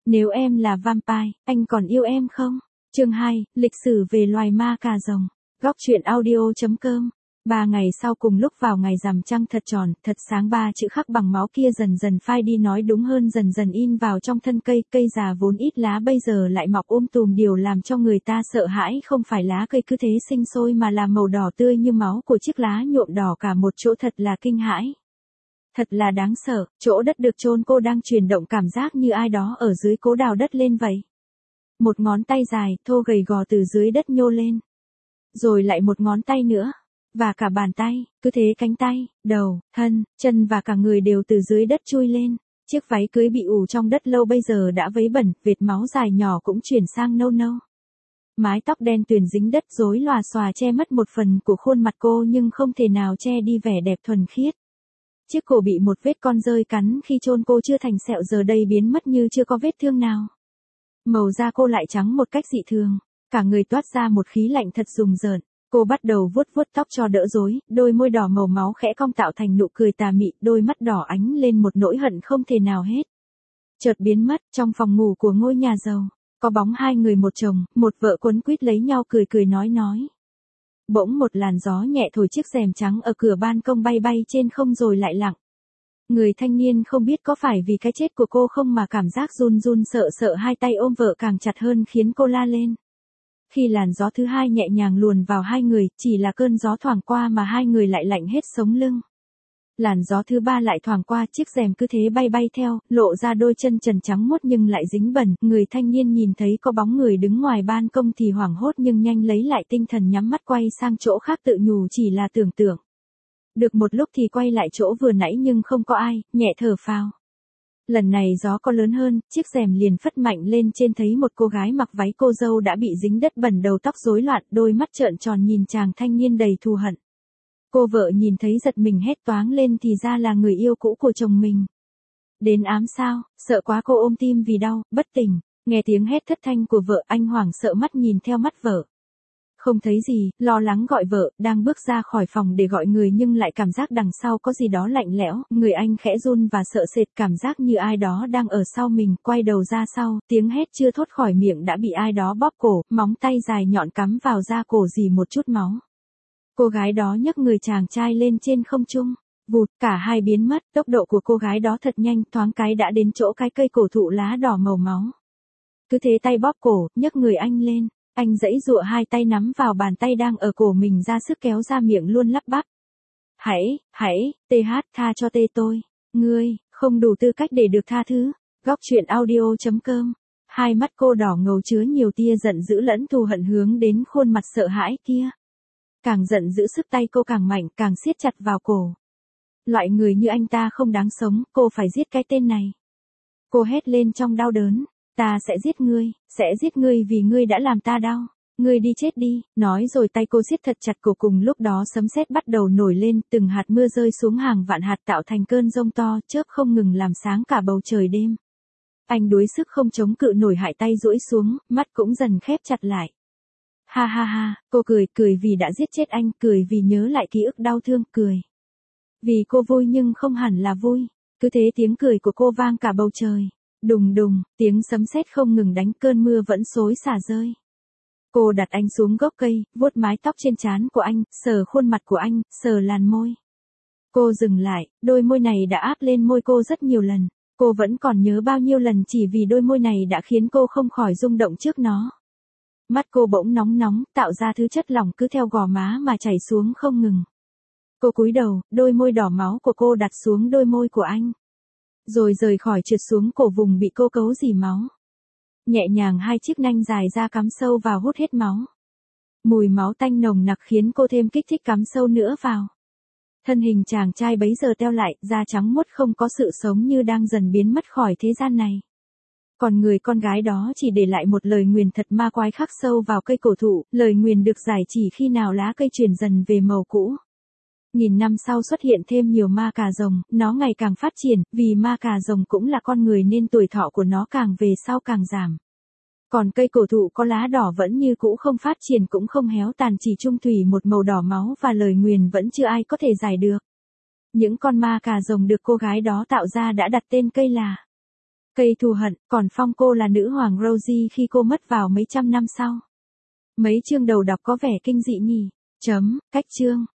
Nếu em là vampire, anh còn yêu em không? Chương 2, lịch sử về loài ma cà rồng. Góc truyện audio.com. 3 ngày sau cùng lúc vào ngày rằm trăng thật tròn, thật sáng, 3 chữ khắc bằng máu kia dần dần phai đi, nói đúng hơn dần dần in vào trong thân cây. Cây già vốn ít lá bây giờ lại mọc tùm, điều làm cho người ta sợ hãi không phải lá cây cứ thế sinh sôi mà là màu đỏ tươi như máu của chiếc lá nhuộm đỏ cả một chỗ, thật là kinh hãi. Thật là đáng sợ, chỗ đất được chôn cô đang chuyển động, cảm giác như ai đó ở dưới cố đào đất lên vậy. Một ngón tay dài, thô gầy gò từ dưới đất nhô lên. Rồi lại một ngón tay nữa. Và cả bàn tay, cứ thế cánh tay, đầu, thân, chân và cả người đều từ dưới đất chui lên. Chiếc váy cưới bị ủ trong đất lâu bây giờ đã vấy bẩn, vệt máu dài nhỏ cũng chuyển sang nâu nâu. Mái tóc đen tuyền dính đất rối lòa xòa che mất một phần của khuôn mặt cô nhưng không thể nào che đi vẻ đẹp thuần khiết. Chiếc cổ bị một vết con dơi cắn khi chôn cô chưa thành sẹo giờ đây biến mất như chưa có vết thương nào. Màu da cô lại trắng một cách dị thường, cả người toát ra một khí lạnh thật rùng rợn. Cô bắt đầu vuốt vuốt tóc cho đỡ rối, đôi môi đỏ màu máu khẽ cong tạo thành nụ cười tà mị, đôi mắt đỏ ánh lên một nỗi hận không thể nào hết. Chợt biến mất, trong phòng ngủ của ngôi nhà giàu, có bóng hai người, một chồng, một vợ quấn quýt lấy nhau cười cười nói. Bỗng một làn gió nhẹ thổi chiếc rèm trắng ở cửa ban công bay bay trên không rồi lại lặng. Người thanh niên không biết có phải vì cái chết của cô không mà cảm giác run run sợ sợ, hai tay ôm vợ càng chặt hơn khiến cô la lên. Khi làn gió thứ hai nhẹ nhàng luồn vào hai người, chỉ là cơn gió thoảng qua mà hai người lại lạnh hết sống lưng. Làn gió thứ ba lại thoảng qua, chiếc rèm cứ thế bay bay theo, lộ ra đôi chân trần trắng muốt nhưng lại dính bẩn. Người thanh niên nhìn thấy có bóng người đứng ngoài ban công thì hoảng hốt nhưng nhanh lấy lại tinh thần, nhắm mắt quay sang chỗ khác tự nhủ chỉ là tưởng tượng. Được một lúc thì quay lại chỗ vừa nãy nhưng không có ai, nhẹ thở phào. Lần này gió có lớn hơn, chiếc rèm liền phất mạnh lên, trên thấy một cô gái mặc váy cô dâu đã bị dính đất bẩn, đầu tóc rối loạn, đôi mắt trợn tròn nhìn chàng thanh niên đầy thù hận. Cô vợ nhìn thấy giật mình hét toáng lên, thì ra là người yêu cũ của chồng mình. Đến ám sao, sợ quá cô ôm tim vì đau, bất tỉnh. Nghe tiếng hét thất thanh của vợ, anh hoảng sợ mắt nhìn theo mắt vợ. Không thấy gì, lo lắng gọi vợ, đang bước ra khỏi phòng để gọi người nhưng lại cảm giác đằng sau có gì đó lạnh lẽo, người anh khẽ run và sợ sệt, cảm giác như ai đó đang ở sau mình. Quay đầu ra sau, tiếng hét chưa thốt khỏi miệng đã bị ai đó bóp cổ, móng tay dài nhọn cắm vào da cổ rỉ một chút máu. Cô gái đó nhấc người chàng trai lên trên không trung, vụt, cả hai biến mất. Tốc độ của cô gái đó thật nhanh, thoáng cái đã đến chỗ cái cây cổ thụ lá đỏ màu máu. Cứ thế tay bóp cổ, nhấc người anh lên. Anh giãy giụa, hai tay nắm vào bàn tay đang ở cổ mình, ra sức kéo ra miệng luôn lắp bắp. Hãy, tha cho tôi. Ngươi, không đủ tư cách để được tha thứ. Góc truyện audio.com. Hai mắt cô đỏ ngầu chứa nhiều tia giận dữ lẫn thù hận hướng đến khuôn mặt sợ hãi kia. Càng giận dữ sức tay cô càng mạnh, càng siết chặt vào cổ. Loại người như anh ta không đáng sống, cô phải giết cái tên này. Cô hét lên trong đau đớn. Ta sẽ giết ngươi vì ngươi đã làm ta đau. Ngươi đi chết đi, nói rồi tay cô siết thật chặt cổ. Cùng lúc đó sấm sét bắt đầu nổi lên, từng hạt mưa rơi xuống hàng vạn hạt tạo thành cơn giông to, chớp không ngừng làm sáng cả bầu trời đêm. Anh đuối sức không chống cự nổi, hai tay duỗi xuống, mắt cũng dần khép chặt lại. Ha, cô cười vì đã giết chết anh, cười vì nhớ lại ký ức đau thương, cười vì cô vui nhưng không hẳn là vui. Cứ thế tiếng cười của cô vang cả bầu trời. Đùng đùng, tiếng sấm sét không ngừng đánh, cơn mưa vẫn xối xả rơi. Cô đặt anh xuống gốc cây, vuốt mái tóc trên trán của anh, sờ khuôn mặt của anh, sờ làn môi. Cô dừng lại, đôi môi này đã áp lên môi cô rất nhiều lần. Cô vẫn còn nhớ bao nhiêu lần chỉ vì đôi môi này đã khiến cô không khỏi rung động trước nó. Mắt cô bỗng nóng, tạo ra thứ chất lỏng cứ theo gò má mà chảy xuống không ngừng. Cô cúi đầu, đôi môi đỏ máu của cô đặt xuống đôi môi của anh. Rồi rời khỏi trượt xuống cổ vùng bị cô cấu rỉ máu. Nhẹ nhàng hai chiếc nanh dài ra cắm sâu vào hút hết máu. Mùi máu tanh nồng nặc khiến cô thêm kích thích cắm sâu nữa vào. Thân hình chàng trai bấy giờ teo lại, da trắng muốt không có sự sống như đang dần biến mất khỏi thế gian này. Còn người con gái đó chỉ để lại một lời nguyền thật ma quái khắc sâu vào cây cổ thụ, lời nguyền được giải chỉ khi nào lá cây chuyển dần về màu cũ. Nghìn năm sau xuất hiện thêm nhiều ma cà rồng, nó ngày càng phát triển, vì ma cà rồng cũng là con người nên tuổi thọ của nó càng về sau càng giảm. Còn cây cổ thụ có lá đỏ vẫn như cũ, không phát triển cũng không héo tàn, chỉ trung thủy một màu đỏ máu, và lời nguyền vẫn chưa ai có thể giải được. Những con ma cà rồng được cô gái đó tạo ra đã đặt tên cây là Cây thù hận, còn phong cô là nữ hoàng Rosie khi cô mất vào mấy trăm năm sau. Mấy chương đầu đọc có vẻ kinh dị nhỉ. Cách chương.